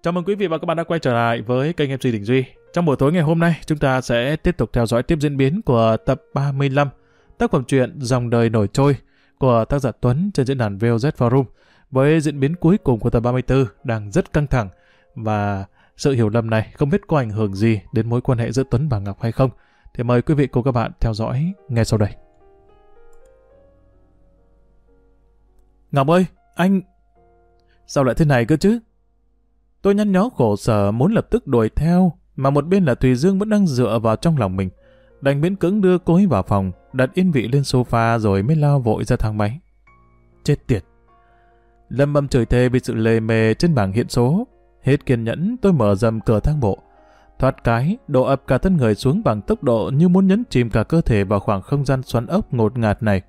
Chào mừng quý vị và các bạn đã quay trở lại với kênh MC Đình Duy. Trong buổi tối ngày hôm nay, chúng ta sẽ tiếp tục theo dõi tiếp diễn biến của tập 35 tác phẩm truyện Dòng đời nổi trôi của tác giả Tuấn trên diễn đàn VOZ Forum, với diễn biến cuối cùng của tập 34 đang rất căng thẳng, và sự hiểu lầm này không biết có ảnh hưởng gì đến mối quan hệ giữa Tuấn và Ngọc hay không. Thì mời quý vị cùng các bạn theo dõi ngay sau đây. Ngọc ơi, anh... Sao lại thế này cơ chứ? Tôi nhăn nhó khổ sở muốn lập tức đuổi theo, mà một bên là Thùy Dương vẫn đang dựa vào trong lòng mình. Đành miễn cưỡng đưa cô ấy vào phòng, đặt yên vị lên sofa rồi mới lao vội ra thang máy. Chết tiệt! Lâm bầm chửi thề vì sự lề mề trên bảng hiện số. Hết kiên nhẫn, tôi mở dầm cửa thang bộ. Thoát cái, đổ ập cả thân người xuống bằng tốc độ như muốn nhấn chìm cả cơ thể vào khoảng không gian xoắn ốc ngột ngạt này.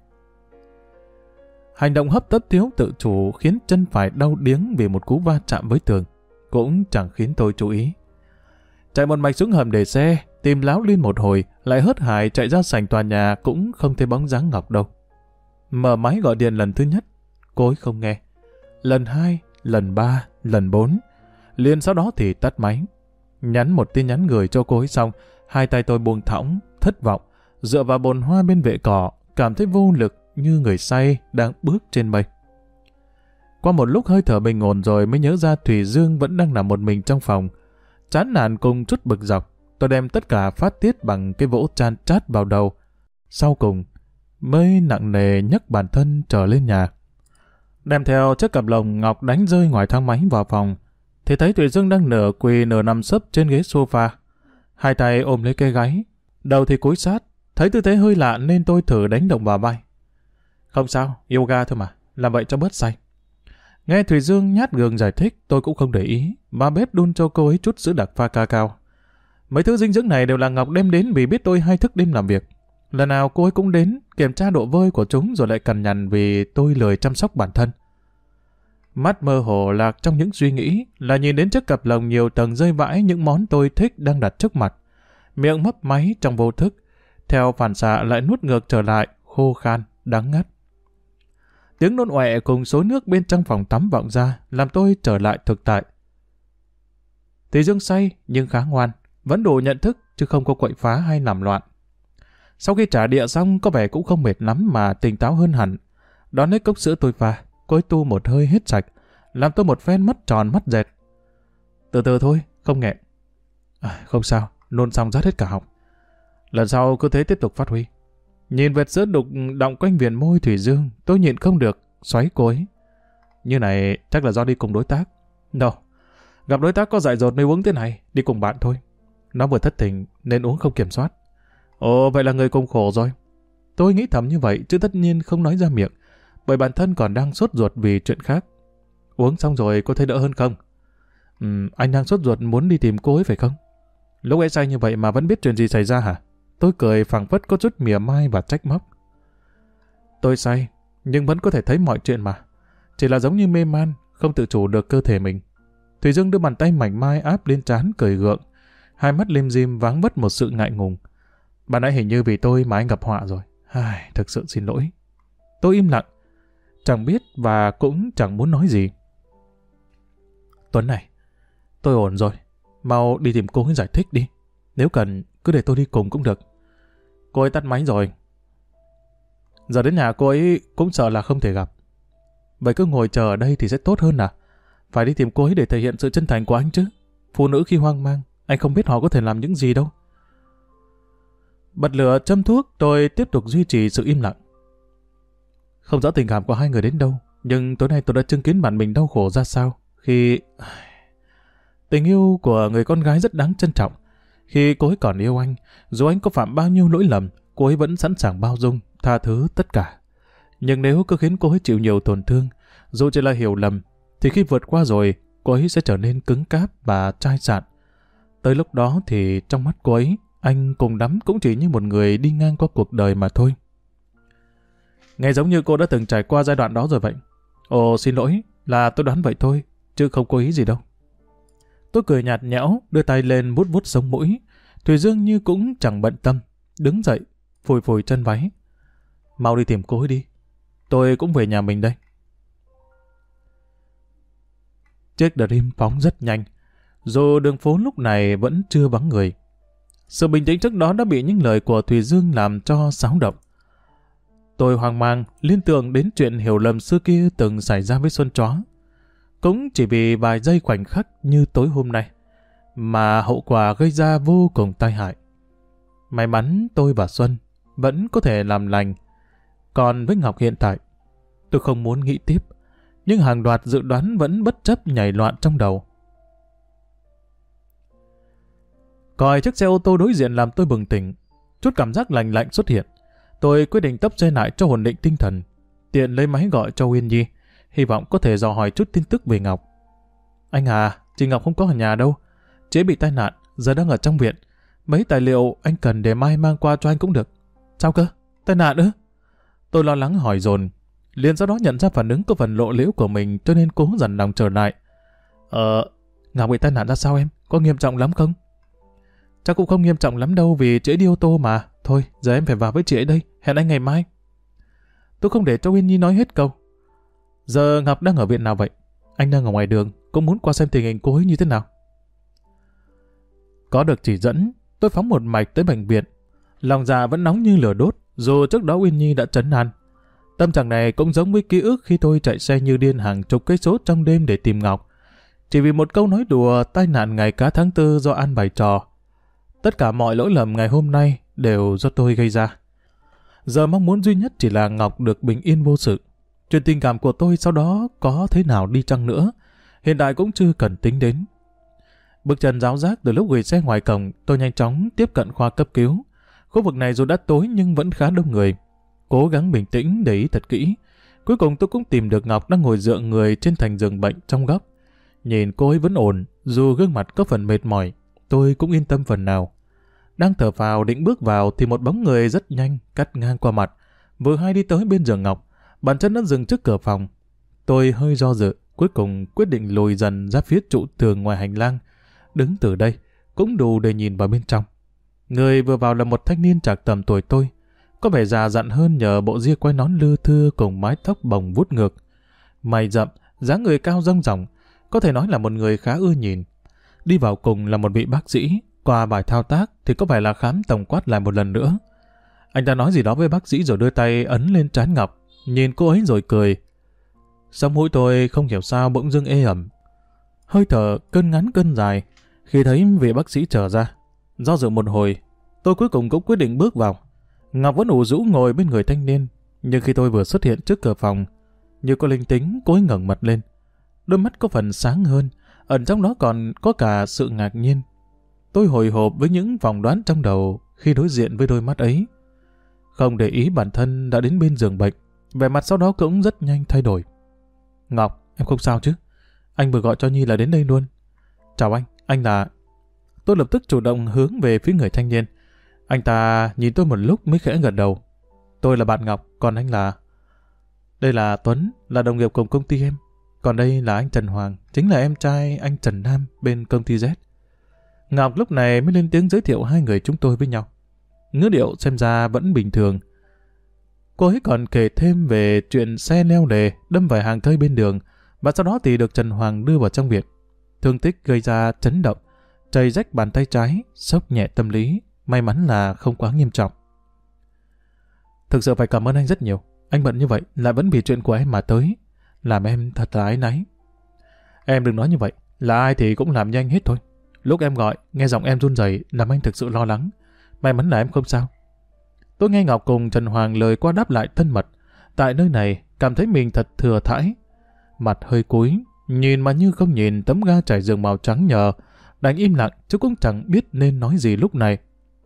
Hành động hấp tấp thiếu tự chủ khiến chân phải đau điếng vì một cú va chạm với tường, cũng chẳng khiến tôi chú ý. Chạy một mạch xuống hầm để xe, tìm láo liên một hồi, lại hớt hải chạy ra sảnh tòa nhà cũng không thấy bóng dáng Ngọc đâu. Mở máy gọi điện lần thứ nhất, cô ấy không nghe. Lần 2, lần 3, lần 4, liền sau đó thì tắt máy. Nhắn một tin nhắn gửi cho cô ấy xong, hai tay tôi buông thõng, thất vọng, dựa vào bồn hoa bên vệ cỏ, cảm thấy vô lực như người say đang bước trên mây. Qua một lúc hơi thở bình ổn rồi mới nhớ ra Thùy Dương vẫn đang nằm một mình trong phòng. Chán nản cùng chút bực dọc, tôi đem tất cả phát tiết bằng cái vỗ chan chát vào đầu. Sau cùng, mới nặng nề nhấc bản thân trở lên nhà. Đem theo chiếc cặp lồng ngọc đánh rơi ngoài thang máy vào phòng, thì thấy Thùy Dương đang nửa quỳ nửa nằm sấp trên ghế sofa. Hai tay ôm lấy cây gáy, đầu thì cúi sát. Thấy tư thế hơi lạ nên tôi thử đánh động vào vai. Không sao, yoga thôi mà, làm vậy cho bớt say. Nghe Thùy Dương nhát gường giải thích, tôi cũng không để ý, mà bếp đun cho cô ấy chút sữa đặc pha cacao. Mấy thứ dinh dưỡng này đều là Ngọc đem đến vì biết tôi hay thức đêm làm việc. Lần nào cô ấy cũng đến, kiểm tra độ vơi của chúng rồi lại cằn nhằn vì tôi lười chăm sóc bản thân. Mắt mơ hồ lạc trong những suy nghĩ là nhìn đến chiếc cặp lồng nhiều tầng rơi vãi những món tôi thích đang đặt trước mặt. Miệng mấp máy trong vô thức, theo phản xạ lại nuốt ngược trở lại, khô khan, đắng ngắt. Tiếng nôn ọe cùng xối nước bên trong phòng tắm vọng ra, làm tôi trở lại thực tại. Thùy Dương say nhưng khá ngoan, vẫn đủ nhận thức chứ không có quậy phá hay làm loạn. Sau khi trả địa xong có vẻ cũng không mệt lắm mà tỉnh táo hơn hẳn. Đón lấy cốc sữa tôi pha, cô ấy tu một hơi hết sạch, làm tôi một phen mắt tròn mắt dẹt. Từ từ thôi, không nghẹn. Không sao, nôn xong rát hết cả họng. Lần sau cứ thế tiếp tục phát huy. Nhìn vệt sữa đục đọng quanh viền môi Thùy Dương, tôi nhịn không được, xoáy cô ấy. Như này chắc là do đi cùng đối tác. Đâu, gặp đối tác có dại dột mới uống thế này, đi cùng bạn thôi. Nó vừa thất tình nên uống không kiểm soát. Ồ, vậy là người cùng khổ rồi. Tôi nghĩ thầm như vậy chứ tất nhiên không nói ra miệng, bởi bản thân còn đang sốt ruột vì chuyện khác. Uống xong rồi có thấy đỡ hơn không? Anh đang sốt ruột muốn đi tìm cô ấy phải không? Lúc ấy say như vậy mà vẫn biết chuyện gì xảy ra hả? Tôi cười phảng phất có chút mỉa mai và trách móc. Tôi say, nhưng vẫn có thể thấy mọi chuyện mà. Chỉ là giống như mê man, không tự chủ được cơ thể mình. Thùy Dương đưa bàn tay mảnh mai áp lên trán cười gượng, hai mắt lim dim váng vất một sự ngại ngùng. Bạn nãy hình như vì tôi mà anh gặp họa rồi. Thực sự xin lỗi. Tôi im lặng, chẳng biết và cũng chẳng muốn nói gì. Tuấn này, tôi ổn rồi. Mau đi tìm cô ấy giải thích đi. Nếu cần, cứ để tôi đi cùng cũng được. Cô ấy tắt máy rồi. Giờ đến nhà cô ấy cũng sợ là không thể gặp. Vậy cứ ngồi chờ ở đây thì sẽ tốt hơn à? Phải đi tìm cô ấy để thể hiện sự chân thành của anh chứ. Phụ nữ khi hoang mang, anh không biết họ có thể làm những gì đâu. Bật lửa châm thuốc, tôi tiếp tục duy trì sự im lặng. Không rõ tình cảm của hai người đến đâu, nhưng tối nay tôi đã chứng kiến bản mình đau khổ ra sao khi... Tình yêu của người con gái rất đáng trân trọng. Khi cô ấy còn yêu anh, dù anh có phạm bao nhiêu lỗi lầm, cô ấy vẫn sẵn sàng bao dung, tha thứ tất cả. Nhưng nếu cứ khiến cô ấy chịu nhiều tổn thương, dù chỉ là hiểu lầm, thì khi vượt qua rồi, cô ấy sẽ trở nên cứng cáp và chai sạn. Tới lúc đó thì trong mắt cô ấy, anh cùng đắm cũng chỉ như một người đi ngang qua cuộc đời mà thôi. Nghe giống như cô đã từng trải qua giai đoạn đó rồi vậy. Ồ, xin lỗi, là tôi đoán vậy thôi, chứ không có ý gì đâu. Tôi cười nhạt nhẽo, đưa tay lên vuốt vuốt sống mũi. Thùy Dương như cũng chẳng bận tâm, đứng dậy, phủi phủi chân váy. Mau đi tìm cô ấy đi, tôi cũng về nhà mình đây. Chiếc Dream phóng rất nhanh. Dù đường phố lúc này vẫn chưa vắng người. Sự bình tĩnh trước đó đã bị những lời của Thùy Dương làm cho xáo động. Tôi hoang mang, liên tưởng đến chuyện hiểu lầm xưa kia từng xảy ra với Xuân Chó. Cũng chỉ vì vài giây khoảnh khắc như tối hôm nay, mà hậu quả gây ra vô cùng tai hại. May mắn tôi và Xuân vẫn có thể làm lành. Còn với Ngọc hiện tại, tôi không muốn nghĩ tiếp, nhưng hàng loạt dự đoán vẫn bất chấp nhảy loạn trong đầu. Còi chiếc xe ô tô đối diện làm tôi bừng tỉnh. Chút cảm giác lạnh lạnh xuất hiện. Tôi quyết định tấp xe lại cho ổn định tinh thần. Tiện lấy máy gọi cho Uyên Nhi, hy vọng có thể dò hỏi chút tin tức về Ngọc. Anh à, chị Ngọc không có ở nhà đâu. Chị ấy bị tai nạn, giờ đang ở trong viện. Mấy tài liệu anh cần để mai mang qua cho anh cũng được. Sao cơ? Tai nạn ư? Tôi lo lắng hỏi dồn. Liền sau đó nhận ra phản ứng có phần lộ liễu của mình, cho nên cố dằn lòng trở lại. Ngọc bị tai nạn ra sao em? Có nghiêm trọng lắm không? Chắc cũng không nghiêm trọng lắm đâu, vì chị ấy đi ô tô mà. Thôi, giờ em phải vào với chị ấy đây. Hẹn anh ngày mai. Tôi không để cho Uyên Nhi nói hết câu. Giờ Ngọc đang ở viện nào vậy? Anh đang ở ngoài đường, cũng muốn qua xem tình hình cô ấy như thế nào. Có được chỉ dẫn, tôi phóng một mạch tới bệnh viện. Lòng dạ vẫn nóng như lửa đốt, dù trước đó Uyên Nhi đã trấn an. Tâm trạng này cũng giống với ký ức khi tôi chạy xe như điên hàng chục cây số trong đêm để tìm Ngọc. Chỉ vì một câu nói đùa tai nạn ngày cá tháng 4 do ăn bày trò. Tất cả mọi lỗi lầm ngày hôm nay đều do tôi gây ra. Giờ mong muốn duy nhất chỉ là Ngọc được bình yên vô sự. Chuyện tình cảm của tôi sau đó có thế nào đi chăng nữa, hiện tại cũng chưa cần tính đến. Bước chân ráo rác từ lúc gửi xe ngoài cổng, tôi nhanh chóng tiếp cận khoa cấp cứu. Khu vực này dù đã tối nhưng vẫn khá đông người. Cố gắng bình tĩnh để ý thật kỹ. Cuối cùng tôi cũng tìm được Ngọc đang ngồi dựa người trên thành giường bệnh trong góc. Nhìn cô ấy vẫn ổn, dù gương mặt có phần mệt mỏi, tôi cũng yên tâm phần nào. Đang thở phào định bước vào thì một bóng người rất nhanh cắt ngang qua mặt. Vừa hay đi tới bên giường Ngọc, bàn chân đã dừng trước cửa phòng. Tôi hơi do dự, cuối cùng quyết định lùi dần ra phía trụ tường ngoài hành lang. Đứng từ đây cũng đủ để nhìn vào bên trong. Người vừa vào là một thanh niên trạc tầm tuổi tôi, có vẻ già dặn hơn nhờ bộ ria quai nón lưa thưa cùng mái tóc bồng vuốt ngược. Mày rậm, dáng người cao rong ròng, có thể nói là một người khá ưa nhìn. Đi vào cùng là một vị bác sĩ, qua bài thao tác thì có vẻ là khám tổng quát lại một lần nữa. Anh ta nói gì đó với bác sĩ rồi đưa tay ấn lên trán Ngọc, nhìn cô ấy rồi cười. Sống mũi tôi không hiểu sao bỗng dưng ê ẩm. Hơi thở cơn ngắn cơn dài khi thấy vị bác sĩ trở ra. Do dự một hồi, tôi cuối cùng cũng quyết định bước vào. Ngọc vẫn ủ rũ ngồi bên người thanh niên, nhưng khi tôi vừa xuất hiện trước cửa phòng, như có linh tính, cô ấy ngẩng mặt lên. Đôi mắt có phần sáng hơn, ẩn trong đó còn có cả sự ngạc nhiên. Tôi hồi hộp với những vòng đoán trong đầu khi đối diện với đôi mắt ấy. Không để ý bản thân đã đến bên giường bệnh, vẻ mặt sau đó cũng rất nhanh thay đổi. Ngọc, em không sao chứ? Anh vừa gọi cho Nhi là đến đây luôn. Chào anh là... Tôi lập tức chủ động hướng về phía người thanh niên. Anh ta nhìn tôi một lúc mới khẽ gật đầu. Tôi là bạn Ngọc, còn anh là... Đây là Tuấn, là đồng nghiệp cùng công ty em. Còn đây là anh Trần Hoàng, chính là em trai anh Trần Nam bên công ty Z. Ngọc lúc này mới lên tiếng giới thiệu hai người chúng tôi với nhau. Ngữ điệu xem ra vẫn bình thường. Cô ấy còn kể thêm về chuyện xe leo lề đâm phải hàng thơi bên đường, và sau đó thì được Trần Hoàng đưa vào trong viện. Thương tích gây ra chấn động, chảy rách bàn tay trái, sốc nhẹ tâm lý, may mắn là không quá nghiêm trọng. Thực sự phải cảm ơn anh rất nhiều. Anh bận như vậy lại vẫn vì chuyện của em mà tới, làm em thật là áy náy. Em đừng nói như vậy, là ai thì cũng làm như anh hết thôi. Lúc em gọi, nghe giọng em run rẩy làm anh thực sự lo lắng. May mắn là em không sao. Tôi nghe Ngọc cùng Trần Hoàng lời qua đáp lại thân mật. Tại nơi này, cảm thấy mình thật thừa thãi. Mặt hơi cúi, nhìn mà như không nhìn tấm ga trải giường màu trắng nhờ. Đành im lặng, chứ cũng chẳng biết nên nói gì lúc này.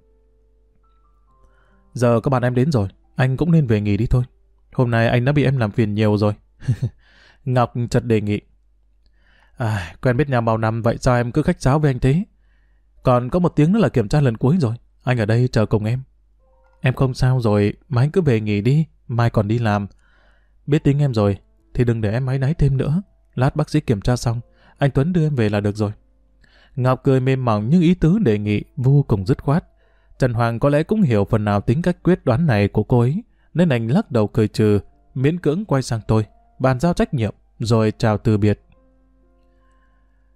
Giờ các bạn em đến rồi, anh cũng nên về nghỉ đi thôi. Hôm nay anh đã bị em làm phiền nhiều rồi. Ngọc chợt đề nghị. Quen biết nhau bao năm, vậy sao em cứ khách sáo với anh thế? Còn có 1 tiếng nữa là kiểm tra lần cuối rồi. Anh ở đây chờ cùng em. Em không sao rồi, mà anh cứ về nghỉ đi, mai còn đi làm. Biết tính em rồi, thì đừng để em áy náy thêm nữa. Lát bác sĩ kiểm tra xong, anh Tuấn đưa em về là được rồi. Ngọc cười mềm mỏng nhưng ý tứ đề nghị vô cùng dứt khoát. Trần Hoàng có lẽ cũng hiểu phần nào tính cách quyết đoán này của cô ấy, nên anh lắc đầu cười trừ, miễn cưỡng quay sang tôi, bàn giao trách nhiệm, rồi chào từ biệt.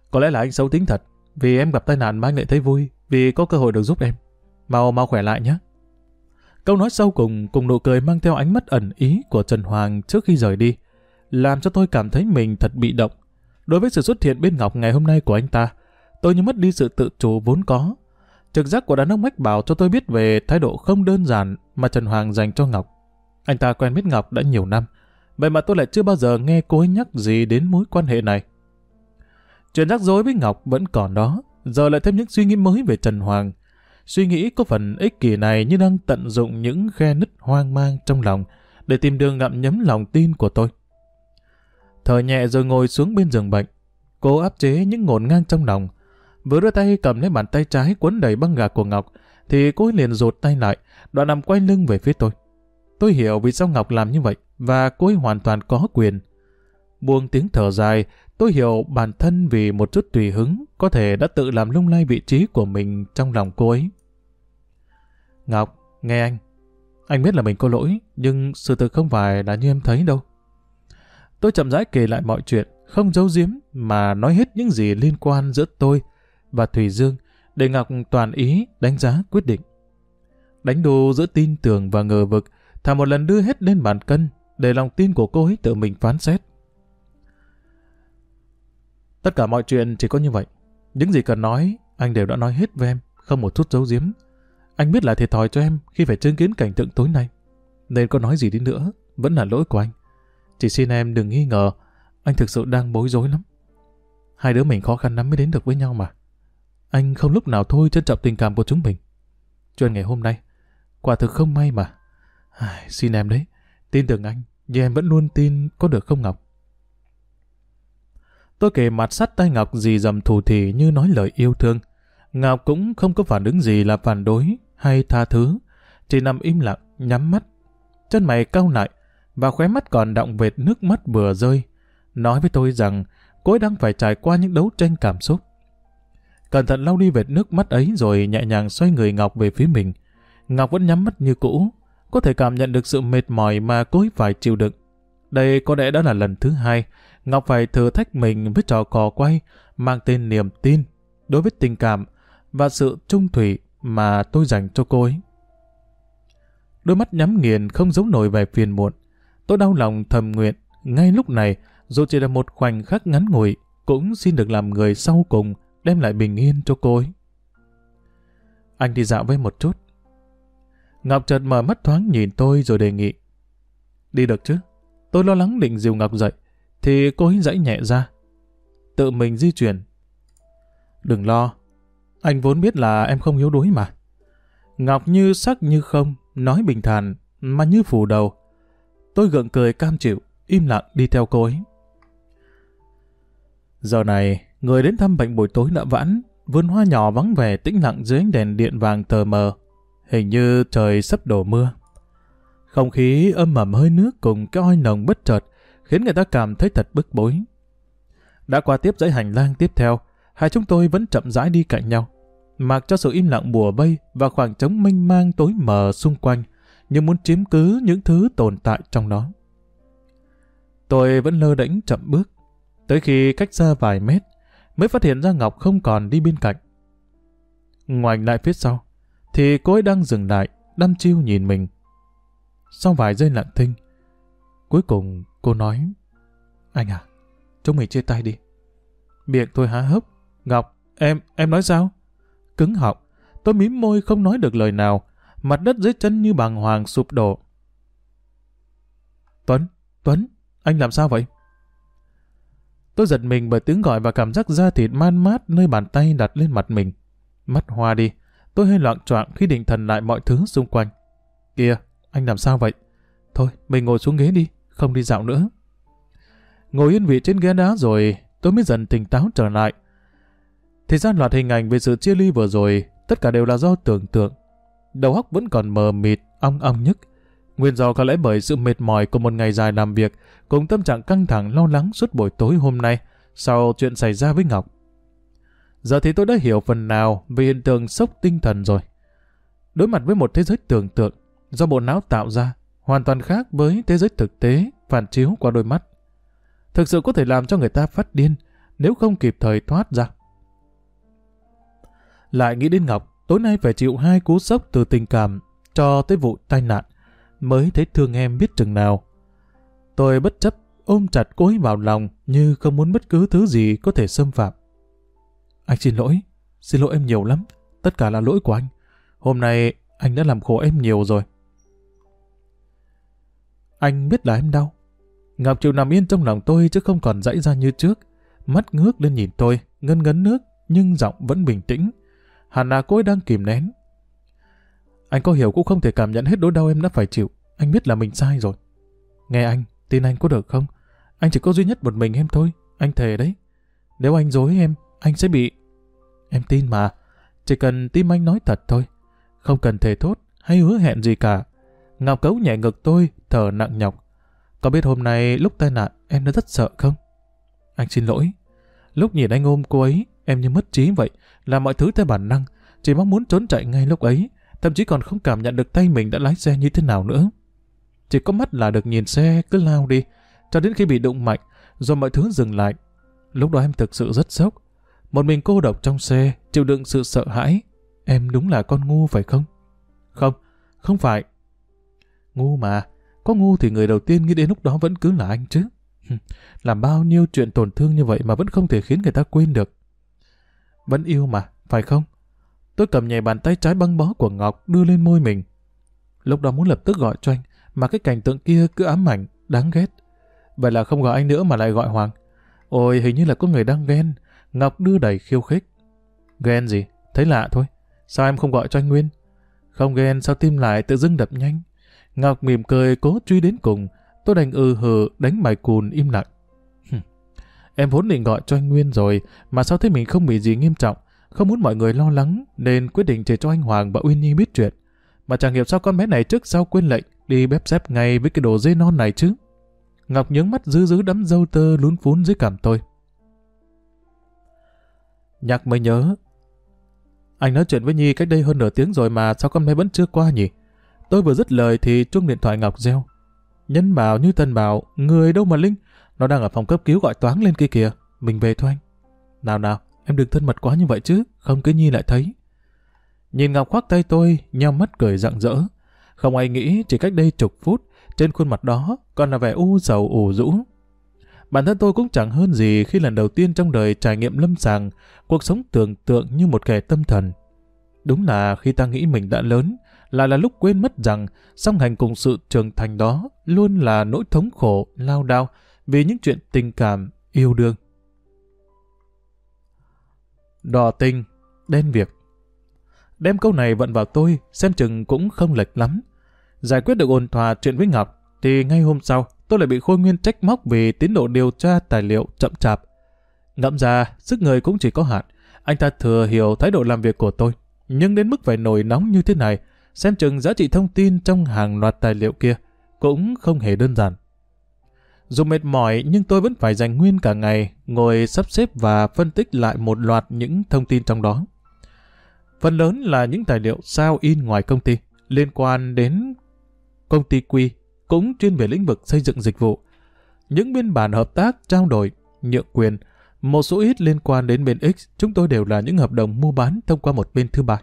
Có lẽ là anh xấu tính thật, vì em gặp tai nạn mà anh lại thấy vui, vì có cơ hội được giúp em. Mau khỏe lại nhé. Câu nói sau cùng nụ cười mang theo ánh mắt ẩn ý của Trần Hoàng trước khi rời đi, làm cho tôi cảm thấy mình thật bị động. Đối với sự xuất hiện bên Ngọc ngày hôm nay của anh ta, tôi như mất đi sự tự chủ vốn có. Trực giác của đàn ông mách bảo cho tôi biết về thái độ không đơn giản mà Trần Hoàng dành cho Ngọc. Anh ta quen biết Ngọc đã nhiều năm, vậy mà tôi lại chưa bao giờ nghe cô ấy nhắc gì đến mối quan hệ này. Chuyện rắc rối với Ngọc vẫn còn đó, giờ lại thêm những suy nghĩ mới về Trần Hoàng. Suy nghĩ có phần ích kỷ này như đang tận dụng những khe nứt hoang mang trong lòng để tìm đường gặm nhấm lòng tin của tôi. Thở nhẹ rồi ngồi xuống bên giường bệnh, cố áp chế những ngổn ngang trong lòng. Vừa đưa tay cầm lấy bàn tay trái quấn đầy băng gạc của Ngọc, thì cô ấy liền rụt tay lại, đoạn nằm quay lưng về phía tôi. Tôi hiểu vì sao Ngọc làm như vậy, và cô ấy hoàn toàn có quyền. Buông tiếng thở dài, tôi hiểu bản thân vì một chút tùy hứng có thể đã tự làm lung lay vị trí của mình trong lòng cô ấy. Ngọc, nghe anh biết là mình có lỗi, nhưng sự thực không phải là như em thấy đâu. Tôi chậm rãi kể lại mọi chuyện, không giấu giếm mà nói hết những gì liên quan giữa tôi và Thùy Dương, để Ngọc toàn ý đánh giá quyết định. Đánh đu giữa tin tưởng và ngờ vực, thà một lần đưa hết lên bàn cân, để lòng tin của cô ấy tự mình phán xét. Tất cả mọi chuyện chỉ có như vậy. Những gì cần nói, anh đều đã nói hết với em, không một chút giấu giếm. Anh biết là thiệt thòi cho em khi phải chứng kiến cảnh tượng tối nay, nên có nói gì đi nữa, vẫn là lỗi của anh. Chỉ xin em đừng nghi ngờ, anh thực sự đang bối rối lắm. Hai đứa mình khó khăn lắm mới đến được với nhau mà. Anh không lúc nào thôi trân trọng tình cảm của chúng mình. Chuyện ngày hôm nay, quả thực không may mà. Xin em đấy, tin tưởng anh, như em vẫn luôn tin, có được không Ngọc? Tôi kề mặt sát tay Ngọc dì dầm thủ thỉ như nói lời yêu thương. Ngọc cũng không có phản ứng gì là phản đối hay tha thứ, chỉ nằm im lặng, nhắm mắt, chân mày cau lại và khóe mắt còn đọng vệt nước mắt vừa rơi, nói với tôi rằng cô ấy đang phải trải qua những đấu tranh cảm xúc. Cẩn thận lau đi vệt nước mắt ấy rồi nhẹ nhàng xoay người Ngọc về phía mình. Ngọc vẫn nhắm mắt như cũ, có thể cảm nhận được sự mệt mỏi mà cô ấy phải chịu đựng. Đây có lẽ đã là lần thứ hai Ngọc phải thử thách mình với trò cò quay mang tên niềm tin đối với tình cảm và sự trung thủy mà tôi dành cho cô ấy. Đôi mắt nhắm nghiền không giấu nổi vẻ phiền muộn. Tôi đau lòng thầm nguyện, ngay lúc này, dù chỉ là một khoảnh khắc ngắn ngủi, cũng xin được làm người sau cùng đem lại bình yên cho cô ấy. Anh đi dạo với một chút. Ngọc chợt mở mắt thoáng nhìn tôi rồi đề nghị. Đi được chứ? Tôi lo lắng định dìu Ngọc dậy, thì cô ấy giãy nhẹ ra. Tự mình di chuyển. Đừng lo, anh vốn biết là em không yếu đuối mà. Ngọc như sắc như không, nói bình thản mà như phủ đầu. Tôi gượng cười cam chịu, im lặng đi theo cô ấy. Giờ này, người đến thăm bệnh buổi tối đã vãn, vườn hoa nhỏ vắng vẻ tĩnh lặng dưới ánh đèn điện vàng tờ mờ. Hình như trời sắp đổ mưa. Không khí âm ẩm hơi nước cùng cái oi nồng bất chợt khiến người ta cảm thấy thật bức bối. Đã qua tiếp dãy hành lang tiếp theo, hai chúng tôi vẫn chậm rãi đi cạnh nhau, mặc cho sự im lặng bùa vây và khoảng trống mênh mang tối mờ xung quanh, như muốn chiếm cứ những thứ tồn tại trong đó. Tôi vẫn lơ đễnh chậm bước, tới khi cách xa vài mét mới phát hiện ra Ngọc không còn đi bên cạnh. Ngoảnh lại phía sau, thì cô ấy đang dừng lại, đăm chiêu nhìn mình. Sau vài giây lặng thinh, cuối cùng cô nói: Anh à, chúng mình chia tay đi. Miệng tôi há hốc. Ngọc, em nói sao? Cứng họng, tôi mím môi không nói được lời nào, mặt đất dưới chân như bàng hoàng sụp đổ. Tuấn, anh làm sao vậy? Tôi giật mình bởi tiếng gọi và cảm giác da thịt man mát nơi bàn tay đặt lên mặt mình. Mắt hoa đi, tôi hơi loạng choạng khi định thần lại mọi thứ xung quanh. Kìa, anh làm sao vậy? Thôi, mình ngồi xuống ghế đi, không đi dạo nữa. Ngồi yên vị trên ghế đá rồi, tôi mới dần tỉnh táo trở lại. Thì ra loạt hình ảnh về sự chia ly vừa rồi, tất cả đều là do tưởng tượng. Đầu óc vẫn còn mờ mịt, ong ong nhức. Nguyên do có lẽ bởi sự mệt mỏi của một ngày dài làm việc, cùng tâm trạng căng thẳng lo lắng suốt buổi tối hôm nay, sau chuyện xảy ra với Ngọc. Giờ thì tôi đã hiểu phần nào về hiện tượng sốc tinh thần rồi. Đối mặt với một thế giới tưởng tượng, do bộ não tạo ra, hoàn toàn khác với thế giới thực tế phản chiếu qua đôi mắt. Thực sự có thể làm cho người ta phát điên, nếu không kịp thời thoát ra. Lại nghĩ đến Ngọc, tối nay phải chịu 2 cú sốc từ tình cảm cho tới vụ tai nạn, mới thấy thương em biết chừng nào. Tôi bất chấp ôm chặt cô ấy vào lòng như không muốn bất cứ thứ gì có thể xâm phạm. Anh xin lỗi em nhiều lắm, tất cả là lỗi của anh. Hôm nay anh đã làm khổ em nhiều rồi. Anh biết là em đau. Ngọc chịu nằm yên trong lòng tôi chứ không còn dãy ra như trước. Mắt ngước lên nhìn tôi, ngân ngấn nước, nhưng giọng vẫn bình tĩnh. Hẳn là cô ấy đang kìm nén. Anh có hiểu cũng không thể cảm nhận hết nỗi đau em đã phải chịu. Anh biết là mình sai rồi. Nghe anh, tin anh có được không? Anh chỉ có duy nhất một mình em thôi. Anh thề đấy. Nếu anh dối em, anh sẽ bị... Em tin mà. Chỉ cần tim anh nói thật thôi. Không cần thề thốt hay hứa hẹn gì cả. Ngọc cấu nhẹ ngực tôi, thở nặng nhọc. Có biết hôm nay lúc tai nạn em đã rất sợ không? Anh xin lỗi. Lúc nhìn anh ôm cô ấy, em như mất trí vậy, làm mọi thứ theo bản năng, chỉ mong muốn trốn chạy ngay lúc ấy, thậm chí còn không cảm nhận được tay mình đã lái xe như thế nào nữa. Chỉ có mắt là được nhìn xe cứ lao đi, cho đến khi bị đụng mạnh, rồi mọi thứ dừng lại. Lúc đó em thực sự rất sốc. Một mình cô độc trong xe, chịu đựng sự sợ hãi. Em đúng là con ngu phải không? Không, không phải. Ngu mà. Có ngu thì người đầu tiên nghĩ đến lúc đó vẫn cứ là anh chứ. Làm bao nhiêu chuyện tổn thương như vậy mà vẫn không thể khiến người ta quên được. Vẫn yêu mà, phải không? Tôi cầm nhẹ bàn tay trái băng bó của Ngọc đưa lên môi mình. Lúc đó muốn lập tức gọi cho anh, mà cái cảnh tượng kia cứ ám ảnh, đáng ghét. Vậy là không gọi anh nữa mà lại gọi Hoàng. Ôi, hình như là có người đang ghen. Ngọc đưa đẩy khiêu khích. Ghen gì? Thấy lạ thôi. Sao em không gọi cho anh Nguyên? Không ghen, sao tim lại tự dưng đập nhanh? Ngọc mỉm cười cố truy đến cùng. Tôi đành hừ đánh bài cùn im lặng. Em vốn định gọi cho anh Nguyên rồi, mà sao thấy mình không bị gì nghiêm trọng, không muốn mọi người lo lắng, nên quyết định chỉ cho anh Hoàng và Uyên Nhi biết chuyện. Mà chẳng hiểu sao con bé này trước sau quên lệnh đi bếp xếp ngay với cái đồ dê non này chứ. Ngọc nhướng mắt dứ đám râu tơ lún phún dưới cằm tôi. Nhắc mới nhớ. Anh nói chuyện với Nhi cách đây hơn nửa tiếng rồi mà sao con bé vẫn chưa qua nhỉ? Tôi vừa dứt lời thì chuông điện thoại Ngọc reo. Nhân bảo như thần bảo, người đâu mà Linh? Nó đang ở phòng cấp cứu gọi toáng lên kia kìa. Mình về thôi anh. Nào, em đừng thân mật quá như vậy chứ, không cứ Nhi lại thấy. Nhìn Ngọc khoác tay tôi, nheo mắt cười rạng rỡ. Không ai nghĩ chỉ cách đây chục phút, trên khuôn mặt đó còn là vẻ u sầu ủ rũ. Bản thân tôi cũng chẳng hơn gì khi lần đầu tiên trong đời trải nghiệm lâm sàng, cuộc sống tưởng tượng như một kẻ tâm thần. Đúng là khi ta nghĩ mình đã lớn, lại là lúc quên mất rằng song hành cùng sự trưởng thành đó luôn là nỗi thống khổ, lao đao vì những chuyện tình cảm, yêu đương. Đỏ tình, đen việc. Đem câu này vận vào tôi, xem chừng cũng không lệch lắm. Giải quyết được ổn thỏa chuyện với Ngọc, thì ngay hôm sau, tôi lại bị Khôi Nguyên trách móc vì tiến độ điều tra tài liệu chậm chạp. Ngẫm ra, sức người cũng chỉ có hạn. Anh ta thừa hiểu thái độ làm việc của tôi, nhưng đến mức phải nổi nóng như thế này, xem chừng giá trị thông tin trong hàng loạt tài liệu kia cũng không hề đơn giản. Dù mệt mỏi nhưng tôi vẫn phải dành nguyên cả ngày ngồi sắp xếp và phân tích lại một loạt những thông tin trong đó. Phần lớn là những tài liệu sao in ngoài công ty, liên quan đến công ty Quy, cũng chuyên về lĩnh vực xây dựng dịch vụ. Những biên bản hợp tác, trao đổi, nhượng quyền, một số ít liên quan đến bên X, chúng tôi đều là những hợp đồng mua bán thông qua một bên thứ ba.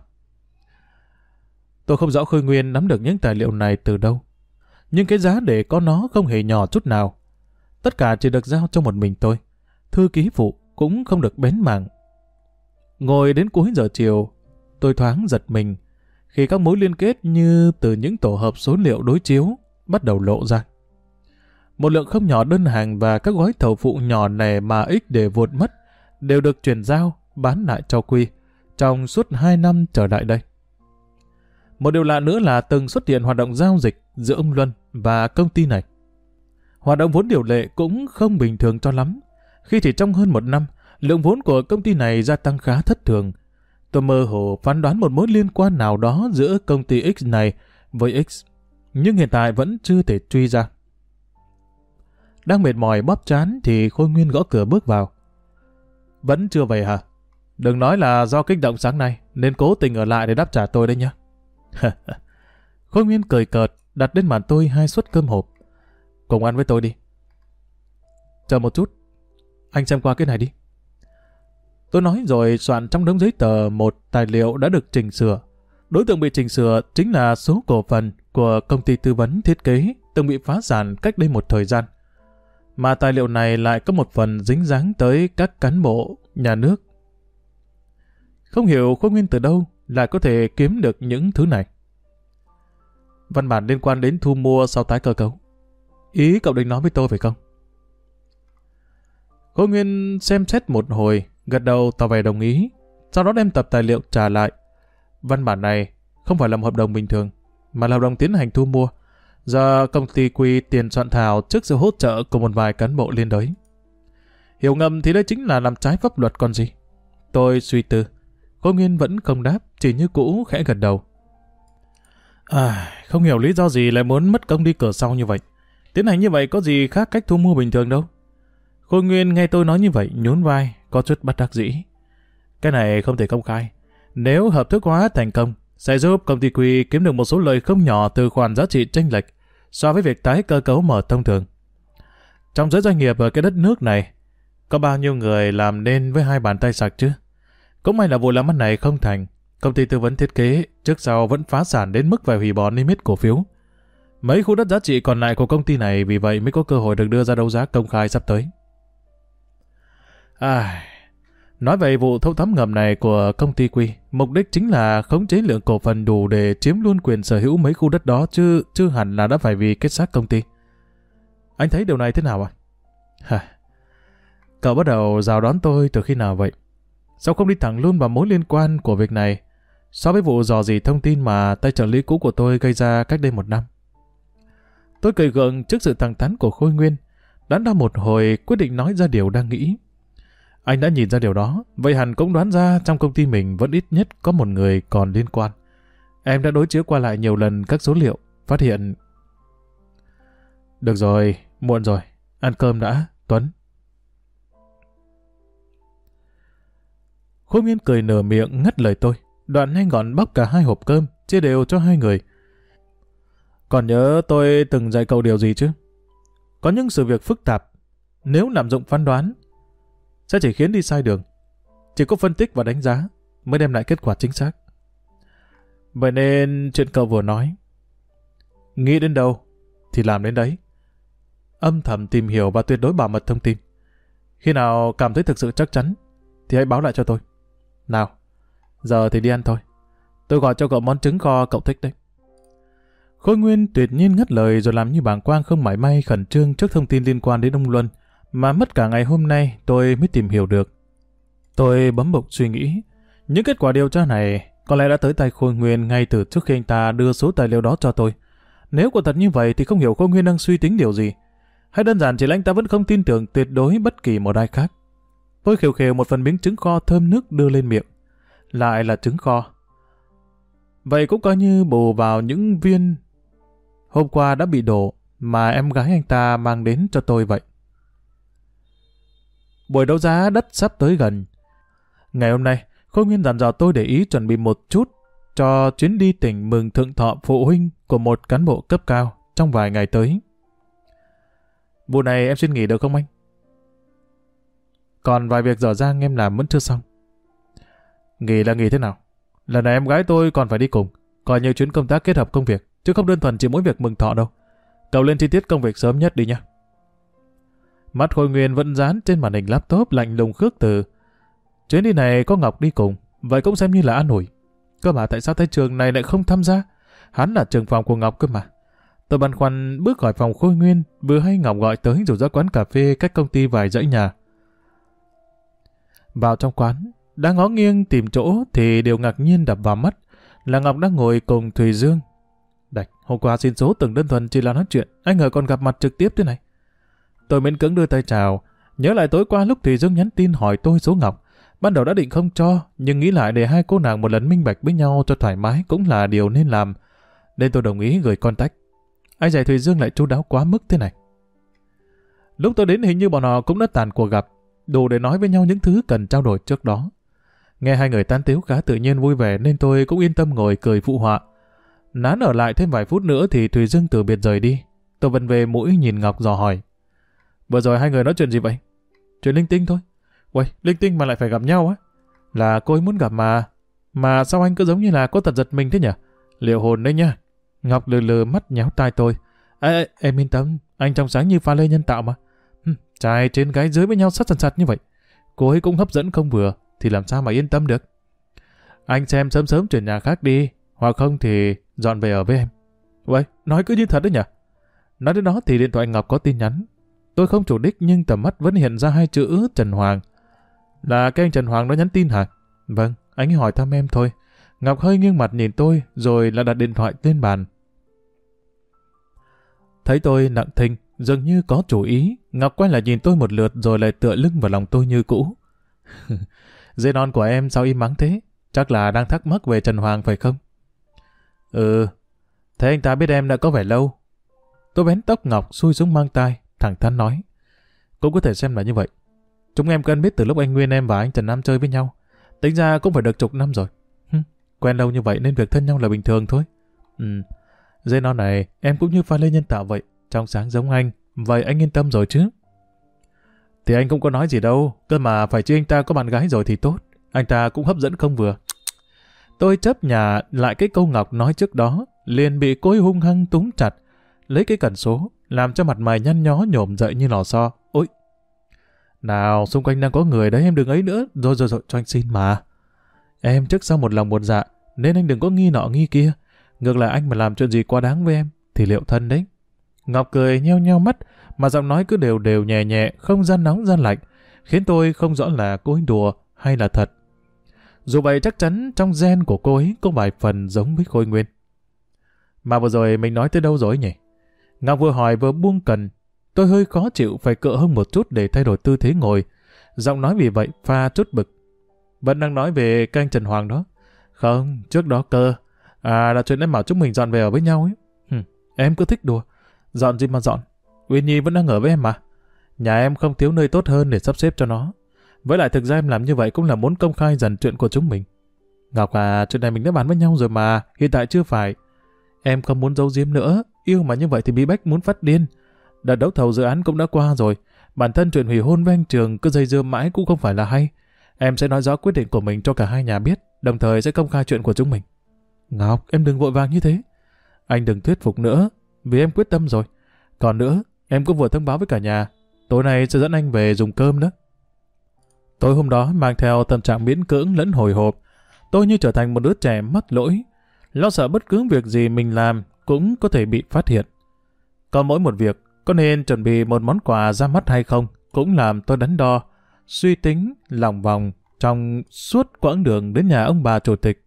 Tôi không rõ Khôi Nguyên nắm được những tài liệu này từ đâu, nhưng cái giá để có nó không hề nhỏ chút nào. Tất cả chỉ được giao cho một mình tôi. Thư ký phụ cũng không được bén mảng. Ngồi đến cuối giờ chiều, tôi thoáng giật mình khi các mối liên kết như từ những tổ hợp số liệu đối chiếu bắt đầu lộ ra. Một lượng không nhỏ đơn hàng và các gói thầu phụ nhỏ nẻ mà X để vụt mất đều được chuyển giao, bán lại cho Quy trong suốt 2 năm trở lại đây. Một điều lạ nữa là từng xuất hiện hoạt động giao dịch giữa ông Luân và công ty này. Hoạt động vốn điều lệ cũng không bình thường cho lắm, khi chỉ trong hơn 1 năm, lượng vốn của công ty này gia tăng khá thất thường. Tôi mơ hồ phán đoán một mối liên quan nào đó giữa công ty X này với X, nhưng hiện tại vẫn chưa thể truy ra. Đang mệt mỏi bóp trán thì Khôi Nguyên gõ cửa bước vào. Vẫn chưa về hả? Đừng nói là do kích động sáng nay nên cố tình ở lại để đáp trả tôi đấy nhá. Khôi Nguyên cười cợt, đặt lên bàn tôi 2 suất cơm hộp. Cùng ăn với tôi đi. Chờ một chút, anh xem qua cái này đi. Tôi nói rồi soạn trong đống giấy tờ một tài liệu đã được chỉnh sửa. Đối tượng bị chỉnh sửa chính là số cổ phần của công ty tư vấn thiết kế từng bị phá sản cách đây một thời gian. Mà tài liệu này lại có một phần dính dáng tới các cán bộ nhà nước. Không hiểu Khôi Nguyên từ đâu lại có thể kiếm được những thứ này. Văn bản liên quan đến thu mua sau tái cơ cấu. Ý cậu định nói với tôi phải không? Khôi Nguyên xem xét một hồi, gật đầu tỏ vẻ đồng ý, sau đó đem tập tài liệu trả lại. Văn bản này không phải là một hợp đồng bình thường, mà là hợp đồng tiến hành thu mua, do công ty quy tiền soạn thảo trước sự hỗ trợ của một vài cán bộ liên đới. Hiểu ngầm thì đây chính là làm trái pháp luật còn gì. Tôi suy tư. Khôi Nguyên vẫn không đáp, chỉ như cũ khẽ gật đầu. Không hiểu lý do gì lại muốn mất công đi cửa sau như vậy. Tiến hành như vậy có gì khác cách thu mua bình thường đâu. Khôi Nguyên nghe tôi nói như vậy nhún vai, có chút bất đắc dĩ. Cái này không thể công khai. Nếu hợp thức hóa thành công, sẽ giúp công ty Quy kiếm được một số lời không nhỏ từ khoản giá trị chênh lệch so với việc tái cơ cấu mở thông thường. Trong giới doanh nghiệp ở cái đất nước này, có bao nhiêu người làm nên với hai bàn tay sạch chứ? Cũng may là vụ làm ăn này không thành. Công ty tư vấn thiết kế trước sau vẫn phá sản đến mức phải hủy bỏ niêm yết cổ phiếu. Mấy khu đất giá trị còn lại của công ty này vì vậy mới có cơ hội được đưa ra đấu giá công khai sắp tới. Nói về vụ thâu tóm ngầm này của công ty Quy, mục đích chính là khống chế lượng cổ phần đủ để chiếm luôn quyền sở hữu mấy khu đất đó, chứ hẳn là đã phải vì kết xác công ty. Anh thấy điều này thế nào Cậu bắt đầu rào đón tôi từ khi nào vậy? Sao không đi thẳng luôn vào mối liên quan của việc này so với vụ dò dỉ thông tin mà tay trợ lý cũ của tôi gây ra cách đây 1 năm? Tôi cười gượng trước sự thẳng thắn của Khôi Nguyên, đắn đo một hồi quyết định nói ra điều đang nghĩ. Anh đã nhìn ra điều đó, vậy hẳn cũng đoán ra trong công ty mình vẫn ít nhất có một người còn liên quan. Em đã đối chiếu qua lại nhiều lần các số liệu, phát hiện... Được rồi, muộn rồi, ăn cơm đã, Tuấn. Khôi Nguyên cười nửa miệng ngắt lời tôi, đoạn nhanh gọn bóc cả 2 hộp cơm, chia đều cho 2 người. Còn nhớ tôi từng dạy cậu điều gì chứ? Có những sự việc phức tạp, nếu lạm dụng phán đoán, sẽ chỉ khiến đi sai đường. Chỉ có phân tích và đánh giá mới đem lại kết quả chính xác. Vậy nên chuyện cậu vừa nói, nghĩ đến đâu thì làm đến đấy. Âm thầm tìm hiểu và tuyệt đối bảo mật thông tin. Khi nào cảm thấy thực sự chắc chắn thì hãy báo lại cho tôi. Nào, giờ thì đi ăn thôi. Tôi gọi cho cậu món trứng kho cậu thích đấy. Khôi Nguyên tuyệt nhiên ngắt lời rồi làm như bàng quang không mảy may khẩn trương trước thông tin liên quan đến ông Luân mà mất cả ngày hôm nay tôi mới tìm hiểu được. Tôi bấm bụng suy nghĩ, những kết quả điều tra này có lẽ đã tới tay Khôi Nguyên ngay từ trước khi anh ta đưa số tài liệu đó cho tôi. Nếu quả thật như vậy thì không hiểu Khôi Nguyên đang suy tính điều gì, hay đơn giản chỉ là anh ta vẫn không tin tưởng tuyệt đối bất kỳ một ai khác. Tôi khều khều một phần miếng trứng kho thơm nước đưa lên miệng. Lại là trứng kho. Vậy cũng coi như bù vào những viên hôm qua đã bị đổ mà em gái anh ta mang đến cho tôi vậy. Buổi đấu giá đất sắp tới gần. Ngày hôm nay, Khôi Nguyên dặn dò tôi để ý chuẩn bị một chút cho chuyến đi tỉnh mừng thượng thọ phụ huynh của một cán bộ cấp cao trong vài ngày tới. Vụ này em xin nghỉ được không anh? Còn vài việc dở dang em làm vẫn chưa xong. Nghỉ là nghỉ thế nào? Lần này em gái tôi còn phải đi cùng, coi như chuyến công tác kết hợp công việc, chứ không đơn thuần chỉ mỗi việc mừng thọ đâu. Cậu lên chi tiết công việc sớm nhất đi nha. Mắt Khôi Nguyên vẫn dán trên màn hình laptop lạnh lùng khước từ. Chuyến đi này có Ngọc đi cùng, vậy cũng xem như là an ủi. Cơ mà tại sao tay trường này lại không tham gia? Hắn là trường phòng của Ngọc cơ mà. Tôi băn khoăn bước khỏi phòng Khôi Nguyên, vừa hay Ngọc gọi tới rủ ra quán cà phê cách công ty vài dãy nhà. Vào trong quán, đang ngó nghiêng tìm chỗ thì điều ngạc nhiên đập vào mắt là Ngọc đang ngồi cùng Thùy Dương. Đạch, hôm qua xin số tưởng đơn thuần chỉ là nói chuyện, anh ngờ còn gặp mặt trực tiếp thế này. Tôi miễn cưỡng đưa tay chào, nhớ lại tối qua lúc Thùy Dương nhắn tin hỏi tôi số Ngọc. Ban đầu đã định không cho, nhưng nghĩ lại để hai cô nàng một lần minh bạch với nhau cho thoải mái cũng là điều nên làm, nên tôi đồng ý gửi contact. Ai dè Thùy Dương lại chu đáo quá mức thế này. Lúc tôi đến hình như bọn họ cũng đã tàn cuộc gặp, đủ để nói với nhau những thứ cần trao đổi trước đó. Nghe hai người tán tếu khá tự nhiên vui vẻ nên tôi cũng yên tâm ngồi cười phụ họa. Nán ở lại thêm vài phút nữa thì Thùy Dương từ biệt rời đi. Tôi vẫn về mũi nhìn Ngọc dò hỏi. Vừa rồi hai người nói chuyện gì vậy? Chuyện linh tinh thôi. Uầy, linh tinh mà lại phải gặp nhau á? Là cô ấy muốn gặp mà. Mà sao anh cứ giống như là có tật giật mình thế nhỉ? Liệu hồn đấy nha. Ngọc lừ lừ mắt nhéo tai tôi. Ê, em yên tâm, anh trong sáng như pha lê nhân tạo mà. Trai trên gái dưới với nhau sát sần sạt như vậy. Cô ấy cũng hấp dẫn không vừa, thì làm sao mà yên tâm được. Anh xem sớm sớm chuyển nhà khác đi, hoặc không thì dọn về ở với em. Uầy, nói cứ như thật đấy nhỉ? Nói đến đó thì điện thoại Ngọc có tin nhắn. Tôi không chủ đích nhưng tầm mắt vẫn hiện ra hai chữ Trần Hoàng. Là cái anh Trần Hoàng đó nhắn tin hả? Vâng, anh ấy hỏi thăm em thôi. Ngọc hơi nghiêng mặt nhìn tôi rồi là đặt điện thoại lên bàn. Thấy tôi nặng thinh, dường như có chủ ý, Ngọc quay lại nhìn tôi một lượt rồi lại tựa lưng vào lòng tôi như cũ. Dê non của em sao im mắng thế? Chắc là đang thắc mắc về Trần Hoàng phải không? Ừ, thế anh ta biết em đã có vẻ lâu. Tôi vén tóc Ngọc xui xuống mang tai, thẳng thắn nói. Cũng có thể xem là như vậy. Chúng em quen biết từ lúc anh Nguyên em và anh Trần Nam chơi với nhau. Tính ra cũng phải được chục năm rồi. Quen lâu như vậy nên việc thân nhau là bình thường thôi. Dê non này, em cũng như pha lê nhân tạo vậy. Trong sáng giống anh, vậy anh yên tâm rồi chứ? Thì anh cũng có nói gì đâu, cơ mà phải chứ anh ta có bạn gái rồi thì tốt. Anh ta cũng hấp dẫn không vừa. Tôi chấp nhà lại cái câu Ngọc nói trước đó, liền bị cô ấy hung hăng túm chặt, lấy cái cẩn số, làm cho mặt mày nhăn nhó nhổm dậy như lò xo. Ôi! Nào, xung quanh đang có người đấy, em đừng ấy nữa. Rồi, cho anh xin mà. Em trước sau một lòng một dạ, nên anh đừng có nghi nọ nghi kia. Ngược lại anh mà làm chuyện gì quá đáng với em, thì liệu thân đấy. Ngọc cười nheo nheo mắt, mà giọng nói cứ đều đều nhẹ nhẹ, không gian nóng gian lạnh, khiến tôi không rõ là cô ấy đùa hay là thật. Dù vậy chắc chắn trong gen của cô ấy có vài phần giống với Khôi Nguyên. Mà vừa rồi mình nói tới đâu rồi nhỉ? Ngọc vừa hỏi vừa buông cần. Tôi hơi khó chịu phải cựa hông một chút để thay đổi tư thế ngồi. Giọng nói vì vậy pha chút bực. Vẫn đang nói về cái anh Trần Hoàng đó. Không, trước đó cơ. Là chuyện em bảo chúng mình dọn về ở với nhau ấy. Em cứ thích đùa. Dọn gì mà dọn. Uyên Nhi vẫn đang ở với em mà. Nhà em không thiếu nơi tốt hơn để sắp xếp cho nó. Với lại thực ra em làm như vậy cũng là muốn công khai dần chuyện của chúng mình. Ngọc à, chuyện này mình đã bàn với nhau rồi mà, hiện tại chưa phải. Em không muốn giấu giếm nữa, yêu mà như vậy thì bí bách muốn phát điên. Đợt đấu thầu dự án cũng đã qua rồi, bản thân chuyện hủy hôn với anh Trường cứ dây dưa mãi cũng không phải là hay. Em sẽ nói rõ quyết định của mình cho cả hai nhà biết, đồng thời sẽ công khai chuyện của chúng mình. Ngọc, em đừng vội vàng như thế. Anh đừng thuyết phục nữa, vì em quyết tâm rồi. Còn nữa, em cũng vừa thông báo với cả nhà, tối nay sẽ dẫn anh về dùng cơm đó. Tối hôm đó mang theo tâm trạng miễn cưỡng lẫn hồi hộp, tôi như trở thành một đứa trẻ mắc lỗi, lo sợ bất cứ việc gì mình làm cũng có thể bị phát hiện. Còn mỗi một việc, có nên chuẩn bị một món quà ra mắt hay không, cũng làm tôi đắn đo, suy tính, lòng vòng trong suốt quãng đường đến nhà ông bà chủ tịch.